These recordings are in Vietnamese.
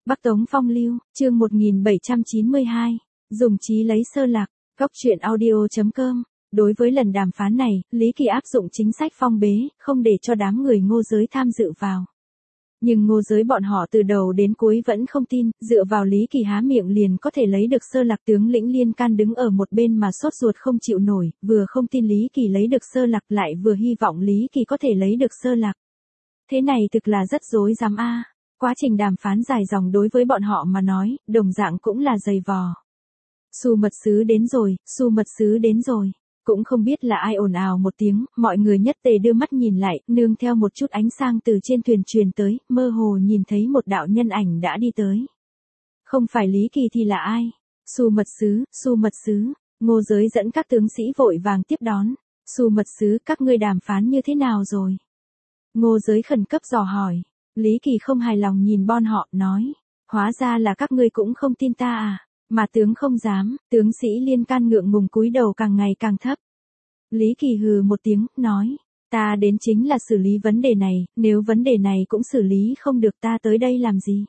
Bắc Tống Phong Lưu, chương 1792, dùng trí lấy sơ lạc, góc truyện audio.com. Đối với lần đàm phán này, Lý Kỳ áp dụng chính sách phong bế, không để cho đám người Ngô giới tham dự vào. Nhưng Ngô giới bọn họ từ đầu đến cuối vẫn không tin, dựa vào Lý Kỳ há miệng liền có thể lấy được sơ lạc. Tướng lĩnh Liên Can đứng ở một bên mà sốt ruột không chịu nổi, vừa không tin Lý Kỳ lấy được sơ lạc lại vừa hy vọng Lý Kỳ có thể lấy được sơ lạc. Thế này thực là rất rối rắm a. Quá trình đàm phán dài dòng đối với bọn họ mà nói, đồng dạng cũng là dày vò. Xu mật sứ đến rồi, xu mật sứ đến rồi. Cũng không biết là ai ồn ào một tiếng, mọi người nhất tề đưa mắt nhìn lại, nương theo một chút ánh sáng từ trên thuyền truyền tới, mơ hồ nhìn thấy một đạo nhân ảnh đã đi tới. Không phải Lý Kỳ thì là ai? Xu mật sứ, xu mật sứ. Ngô giới dẫn các tướng sĩ vội vàng tiếp đón. Xu mật sứ, các ngươi đàm phán như thế nào rồi? Ngô giới khẩn cấp dò hỏi. Lý Kỳ không hài lòng nhìn bọn họ, nói. Hóa ra là các ngươi cũng không tin ta à? Mà tướng không dám, tướng sĩ Liên Can ngượng ngùng cúi đầu càng ngày càng thấp. Lý Kỳ hừ một tiếng, nói. Ta đến chính là xử lý vấn đề này, nếu vấn đề này cũng xử lý không được ta tới đây làm gì?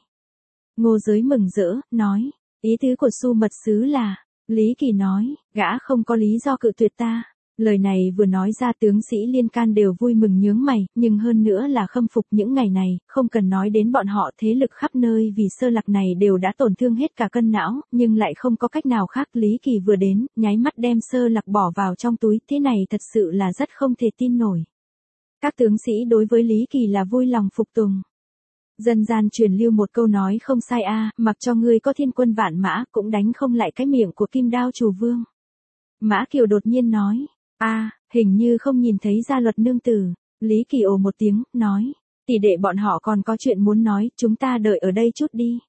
Ngô giới mừng rỡ, nói. Ý tứ của Xu mật sứ là. Lý Kỳ nói, gã không có lý do cự tuyệt ta. Lời này vừa nói ra tướng sĩ Liên Can đều vui mừng nhướng mày, nhưng hơn nữa là khâm phục những ngày này, không cần nói đến bọn họ thế lực khắp nơi vì sơ lạc này đều đã tổn thương hết cả cân não, nhưng lại không có cách nào khác. Lý Kỳ vừa đến, nháy mắt đem sơ lạc bỏ vào trong túi, thế này thật sự là rất không thể tin nổi. Các tướng sĩ đối với Lý Kỳ là vui lòng phục tùng. Dân gian truyền lưu một câu nói không sai a, mặc cho ngươi có thiên quân vạn mã cũng đánh không lại cái miệng của Kim Đao Chủ Vương. Mã Kiều đột nhiên nói. Hình như không nhìn thấy gia luật nương tử. Lý Kỳ ồ một tiếng, nói. Tỷ đệ bọn họ còn có chuyện muốn nói, chúng ta đợi ở đây chút đi.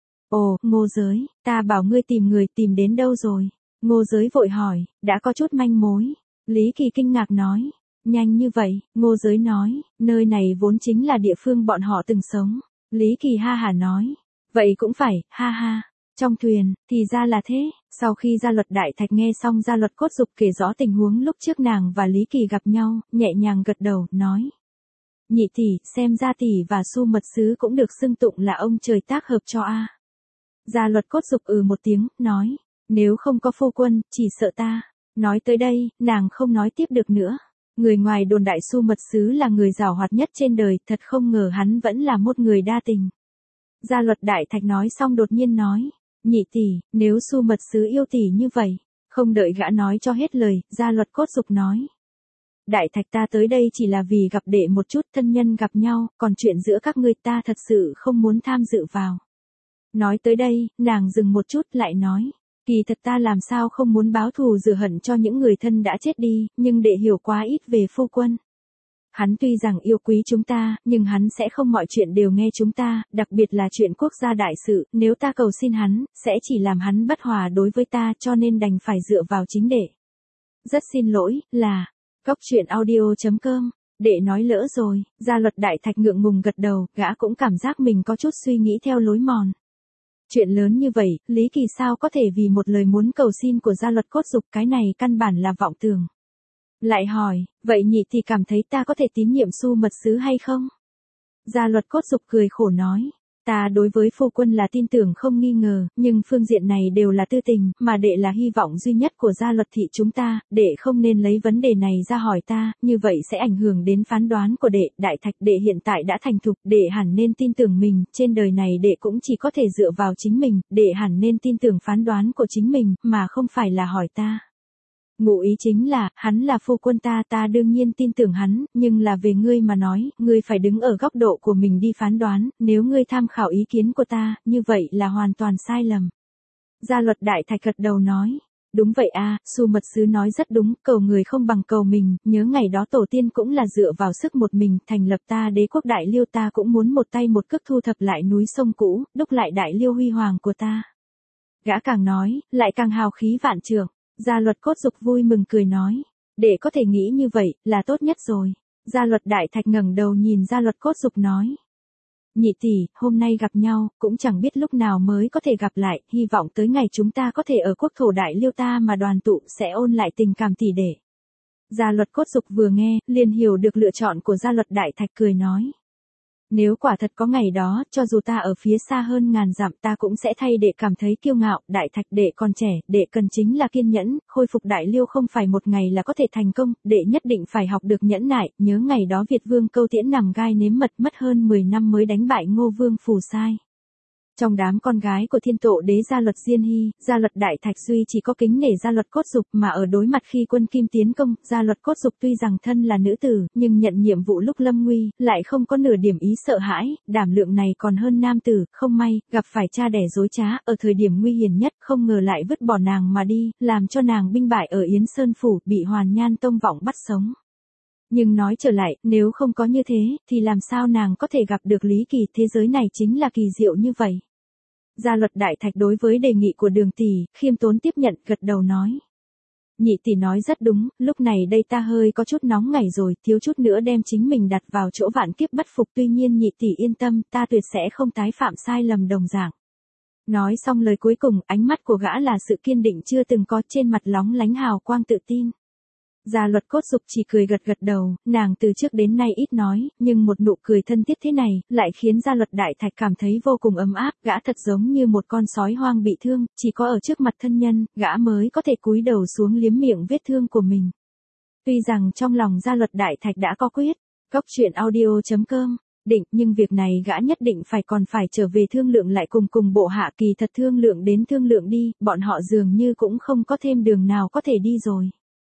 Ồ, Ngô giới, ta bảo ngươi tìm người, tìm đến đâu rồi? Ngô giới vội hỏi, đã có chút manh mối. Lý Kỳ kinh ngạc nói. Nhanh như vậy, Ngô giới nói, nơi này vốn chính là địa phương bọn họ từng sống. Lý Kỳ ha hả nói. Vậy cũng phải, ha ha. Trong thuyền, thì ra là thế. Sau khi Gia Luật Đại Thạch nghe xong Gia Luật Cốt Dục kể rõ tình huống lúc trước nàng và Lý Kỳ gặp nhau, nhẹ nhàng gật đầu, nói. Nhị tỷ, xem ra tỷ và Xu mật sứ cũng được xưng tụng là ông trời tác hợp cho a. Gia Luật Cốt Dục một tiếng, nói. Nếu không có phu quân, chỉ sợ ta. Nói tới đây, nàng không nói tiếp được nữa. Người ngoài đồn đại Xu mật sứ là người giàu hoạt nhất trên đời, thật không ngờ hắn vẫn là một người đa tình. Gia Luật Đại Thạch nói xong đột nhiên nói. Nhị tỷ, nếu Xu mật sứ yêu tỷ như vậy, không đợi gã nói cho hết lời, Gia Luật Cốt Dục nói. Đại Thạch, ta tới đây chỉ là vì gặp đệ một chút, thân nhân gặp nhau, còn chuyện giữa các ngươi ta thật sự không muốn tham dự vào. Nói tới đây, nàng dừng một chút lại nói. Kỳ thật ta làm sao không muốn báo thù rửa hận cho những người thân đã chết đi, nhưng đệ hiểu quá ít về phu quân. Hắn tuy rằng yêu quý chúng ta, nhưng hắn sẽ không mọi chuyện đều nghe chúng ta, đặc biệt là chuyện quốc gia đại sự, nếu ta cầu xin hắn, sẽ chỉ làm hắn bất hòa đối với ta, cho nên đành phải dựa vào chính đệ. Rất xin lỗi, là, góc truyện audio.com, đệ nói lỡ rồi. Gia Luật Đại Thạch ngượng ngùng gật đầu, gã cũng cảm giác mình có chút suy nghĩ theo lối mòn. Chuyện lớn như vậy, Lý Kỳ sao có thể vì một lời muốn cầu xin của Gia Luật Cốt Dục, cái này căn bản là vọng tưởng. Lại hỏi, vậy nhị thì cảm thấy ta có thể tín nhiệm Xu mật sứ hay không? Gia Luật Cốt Dục cười khổ nói, ta đối với phu quân là tin tưởng không nghi ngờ, nhưng phương diện này đều là tư tình, mà đệ là hy vọng duy nhất của Gia Luật thị chúng ta, đệ không nên lấy vấn đề này ra hỏi ta, như vậy sẽ ảnh hưởng đến phán đoán của đệ. Đại Thạch, đệ hiện tại đã thành thục, đệ hẳn nên tin tưởng mình, trên đời này đệ cũng chỉ có thể dựa vào chính mình, đệ hẳn nên tin tưởng phán đoán của chính mình, mà không phải là hỏi ta. Ngụ ý chính là, hắn là phu quân ta, ta đương nhiên tin tưởng hắn, nhưng là về ngươi mà nói, ngươi phải đứng ở góc độ của mình đi phán đoán, nếu ngươi tham khảo ý kiến của ta, như vậy là hoàn toàn sai lầm. Gia Luật Đại Thạch gật đầu nói, đúng vậy a, Xu mật sứ nói rất đúng, cầu người không bằng cầu mình, nhớ ngày đó tổ tiên cũng là dựa vào sức một mình, thành lập ta đế quốc Đại Liêu, ta cũng muốn một tay một cước thu thập lại núi sông cũ, đúc lại Đại Liêu huy hoàng của ta. Gã càng nói, lại càng hào khí vạn trượng. Gia Luật Cốt Dục vui mừng cười nói, để có thể nghĩ như vậy, là tốt nhất rồi. Gia Luật Đại Thạch ngẩng đầu nhìn Gia Luật Cốt Dục nói. Nhị tỷ, hôm nay gặp nhau, cũng chẳng biết lúc nào mới có thể gặp lại, hy vọng tới ngày chúng ta có thể ở quốc thổ Đại Liêu ta mà đoàn tụ, sẽ ôn lại tình cảm tỷ đệ. Gia Luật Cốt Dục vừa nghe, liền hiểu được lựa chọn của Gia Luật Đại Thạch, cười nói. Nếu quả thật có ngày đó, cho dù ta ở phía xa hơn ngàn dặm ta cũng sẽ thay đệ cảm thấy kiêu ngạo, Đại Thạch đệ còn trẻ, đệ cần chính là kiên nhẫn, khôi phục Đại Liêu không phải một ngày là có thể thành công, đệ nhất định phải học được nhẫn nại, nhớ ngày đó Việt Vương Câu Tiễn nằm gai nếm mật mất hơn 10 năm mới đánh bại Ngô Vương Phù Sai. Trong đám con gái của thiên tổ đế Gia Luật Diên Hy, Gia Luật Đại Thạch Duy chỉ có kính nể Gia Luật Cốt Dục mà ở đối mặt khi quân Kim tiến công, Gia Luật Cốt Dục tuy rằng thân là nữ tử, nhưng nhận nhiệm vụ lúc lâm nguy, lại không có nửa điểm ý sợ hãi, đảm lượng này còn hơn nam tử, không may, gặp phải cha đẻ dối trá, ở thời điểm nguy hiểm nhất, không ngờ lại vứt bỏ nàng mà đi, làm cho nàng binh bại ở Yến Sơn Phủ, bị Hoàn Nhan Tông vọng bắt sống. Nhưng nói trở lại, nếu không có như thế, thì làm sao nàng có thể gặp được Lý Kỳ, thế giới này chính là kỳ diệu như vậy. Gia Luật Đại Thạch đối với đề nghị của Đường tỷ, khiêm tốn tiếp nhận, gật đầu nói. Nhị tỷ nói rất đúng, lúc này đây ta hơi có chút nóng ngảy rồi, thiếu chút nữa đem chính mình đặt vào chỗ vạn kiếp bất phục, tuy nhiên nhị tỷ yên tâm, ta tuyệt sẽ không tái phạm sai lầm đồng dạng. Nói xong lời cuối cùng, ánh mắt của gã là sự kiên định chưa từng có, trên mặt lóng lánh hào quang tự tin. Gia Luật Cốt Dục chỉ cười gật gật đầu, nàng từ trước đến nay ít nói, nhưng một nụ cười thân thiết thế này, lại khiến Gia Luật Đại Thạch cảm thấy vô cùng ấm áp, gã thật giống như một con sói hoang bị thương, chỉ có ở trước mặt thân nhân, gã mới có thể cúi đầu xuống liếm miệng vết thương của mình. Tuy rằng trong lòng Gia Luật Đại Thạch đã có quyết, Cốc Truyện Audio.com định, nhưng việc này gã nhất định còn phải trở về thương lượng lại cùng bộ hạ, kỳ thật thương lượng đến thương lượng đi, bọn họ dường như cũng không có thêm đường nào có thể đi rồi.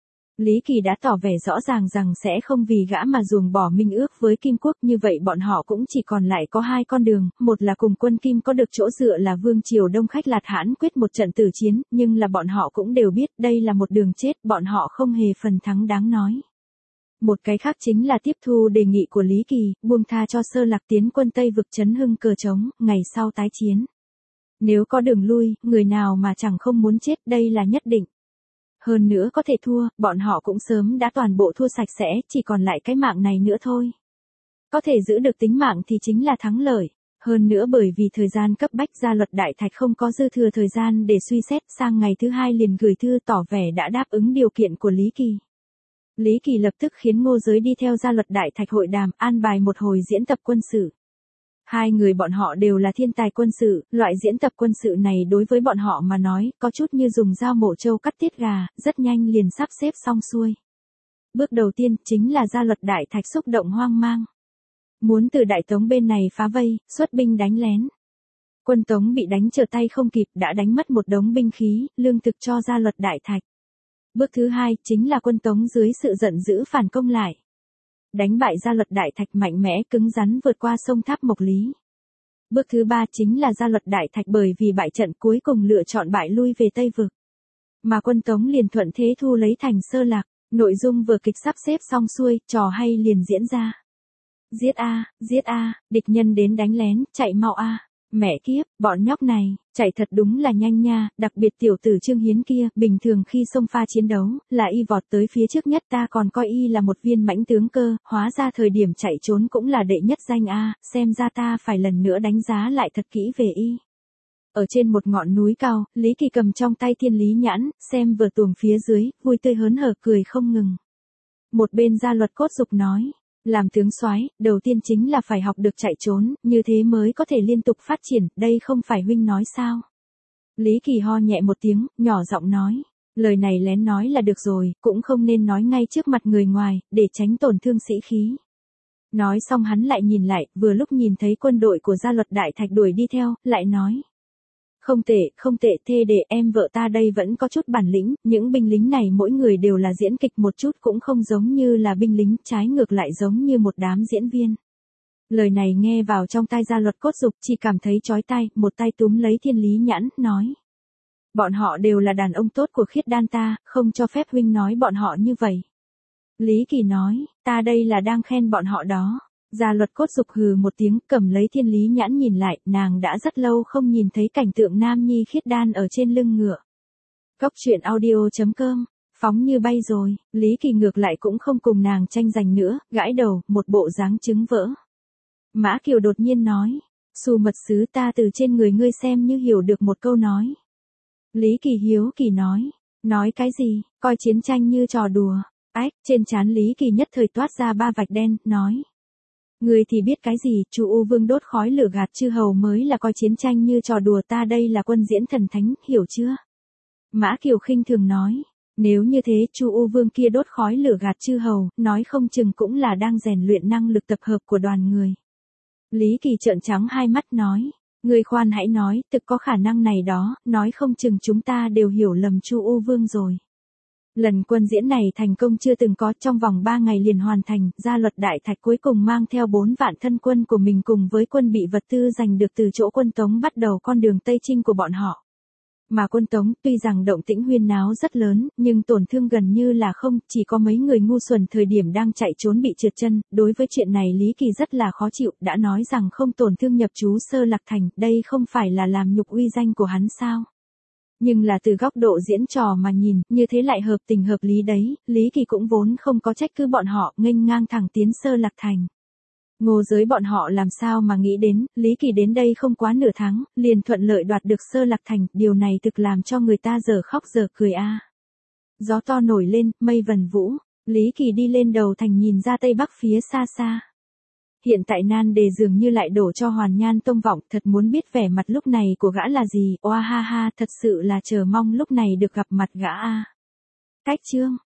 Lý Kỳ đã tỏ vẻ rõ ràng rằng sẽ không vì gã mà ruồng bỏ minh ước với Kim Quốc, như vậy bọn họ cũng chỉ còn lại có hai con đường, một là cùng quân Kim có được chỗ dựa là Vương Triều Đông Khách Lạt Hãn quyết một trận tử chiến, nhưng là bọn họ cũng đều biết đây là một đường chết, bọn họ không hề phần thắng đáng nói. Một cái khác chính là tiếp thu đề nghị của Lý Kỳ, buông tha cho Sơ Lạc tiến quân Tây vực Trấn Hưng cờ trống, ngày sau tái chiến. Nếu có đường lui, người nào mà chẳng không muốn chết, đây là nhất định. Hơn nữa có thể thua, bọn họ cũng sớm đã toàn bộ thua sạch sẽ, chỉ còn lại cái mạng này nữa thôi. Có thể giữ được tính mạng thì chính là thắng lợi. Hơn nữa bởi vì thời gian cấp bách, Gia Luật Đại Thạch không có dư thừa thời gian để suy xét, sang ngày thứ hai liền gửi thư tỏ vẻ đã đáp ứng điều kiện của Lý Kỳ. Lý Kỳ lập tức khiến Ngô Giới đi theo Gia Luật Đại Thạch hội đàm, an bài một hồi diễn tập quân sự. Hai người bọn họ đều là thiên tài quân sự, loại diễn tập quân sự này đối với bọn họ mà nói, có chút như dùng dao mổ trâu cắt tiết gà, rất nhanh liền sắp xếp xong xuôi. Bước đầu tiên, chính là Gia Luật Đại Thạch xúc động hoang mang. Muốn từ Đại Tống bên này phá vây, xuất binh đánh lén. Quân Tống bị đánh trở tay không kịp, đã đánh mất một đống binh khí, lương thực cho Gia Luật Đại Thạch. Bước thứ hai, chính là quân Tống dưới sự giận dữ phản công lại. Đánh bại Gia Luật Đại Thạch mạnh mẽ cứng rắn vượt qua sông Tháp Mộc Lý. Bước thứ ba chính là Gia Luật Đại Thạch bởi vì bại trận cuối cùng lựa chọn bại lui về Tây Vực. Mà quân Tống liền thuận thế thu lấy thành Sơ Lạc, nội dung vừa kịch sắp xếp xong xuôi, trò hay liền diễn ra. Giết a, địch nhân đến đánh lén, chạy mau a. Mẹ kiếp, bọn nhóc này, chạy thật đúng là nhanh nha, đặc biệt tiểu tử Trương Hiến kia, bình thường khi xông pha chiến đấu, là y vọt tới phía trước nhất, ta còn coi y là một viên mãnh tướng cơ, hóa ra thời điểm chạy trốn cũng là đệ nhất danh a, xem ra ta phải lần nữa đánh giá lại thật kỹ về y. Ở trên một ngọn núi cao, Lý Kỳ cầm trong tay thiên lý nhãn, xem vừa tuồng phía dưới, vui tươi hớn hở cười không ngừng. Một bên Gia Luật Cốt Dục nói. Làm tướng soái, đầu tiên chính là phải học được chạy trốn, như thế mới có thể liên tục phát triển, đây không phải huynh nói sao? Lý Kỳ ho nhẹ một tiếng, nhỏ giọng nói, lời này lén nói là được rồi, cũng không nên nói ngay trước mặt người ngoài, để tránh tổn thương sĩ khí. Nói xong hắn lại nhìn lại, vừa lúc nhìn thấy quân đội của Gia Luật Đại Thạch đuổi đi theo, lại nói. Không tệ, thê để em vợ ta đây vẫn có chút bản lĩnh, những binh lính này mỗi người đều là diễn kịch một chút cũng không giống như là binh lính, trái ngược lại giống như một đám diễn viên. Lời này nghe vào trong tai Gia Luật Cốt Dục chỉ cảm thấy chói tai, một tay túm lấy thiên lý nhãn, nói. Bọn họ đều là đàn ông tốt của Khiết Đan ta, không cho phép huynh nói bọn họ như vậy. Lý Kỳ nói, ta đây là đang khen bọn họ đó. Gia Luật Cốt Dục hừ một tiếng, cầm lấy thiên lý nhãn nhìn lại, nàng đã rất lâu không nhìn thấy cảnh tượng nam nhi Khiết Đan ở trên lưng ngựa. Cốc Truyện Audio.com, phóng như bay rồi, Lý Kỳ ngược lại cũng không cùng nàng tranh giành nữa, gãi đầu, một bộ dáng trứng vỡ. Mã Kiều đột nhiên nói, Xu mật sứ ta từ trên người ngươi xem như hiểu được một câu nói. Lý Kỳ hiếu kỳ nói cái gì, coi chiến tranh như trò đùa. Ách, trên trán Lý Kỳ nhất thời toát ra ba vạch đen, nói. Ngươi thì biết cái gì, Chu U Vương đốt khói lửa gạt chư hầu mới là coi chiến tranh như trò đùa, ta đây là quân diễn thần thánh, hiểu chưa? Mã Kiều khinh thường nói, nếu như thế Chu U Vương kia đốt khói lửa gạt chư hầu, nói không chừng cũng là đang rèn luyện năng lực tập hợp của đoàn người. Lý Kỳ trợn trắng hai mắt nói, ngươi khoan hãy nói, thực có khả năng này đó, nói không chừng chúng ta đều hiểu lầm Chu U Vương rồi. Lần quân diễn này thành công chưa từng có, trong vòng 3 ngày liền hoàn thành, Gia Luật Đại Thạch cuối cùng mang theo 4 vạn thân quân của mình cùng với quân bị vật tư giành được từ chỗ quân Tống bắt đầu con đường Tây Chinh của bọn họ. Mà quân Tống tuy rằng động tĩnh huyên náo rất lớn, nhưng tổn thương gần như là không, chỉ có mấy người ngu xuẩn thời điểm đang chạy trốn bị trượt chân, đối với chuyện này Lý Kỳ rất là khó chịu, đã nói rằng không tổn thương nhập trú Sơ Lạc Thành, đây không phải là làm nhục uy danh của hắn sao? Nhưng là từ góc độ diễn trò mà nhìn, như thế lại hợp tình hợp lý đấy, Lý Kỳ cũng vốn không có trách cứ bọn họ, nghênh ngang thẳng tiến Sơ Lạc Thành. Ngô Giới bọn họ làm sao mà nghĩ đến, Lý Kỳ đến đây không quá nửa tháng, liền thuận lợi đoạt được Sơ Lạc Thành, điều này thực làm cho người ta giờ khóc giờ cười a. Gió to nổi lên, mây vần vũ, Lý Kỳ đi lên đầu thành nhìn ra tây bắc phía xa xa. Hiện tại nan đề dường như lại đổ cho Hoàn Nhan Tông Vọng, thật muốn biết vẻ mặt lúc này của gã là gì, oa ha ha, thật sự là chờ mong lúc này được gặp mặt gã a. Cách chương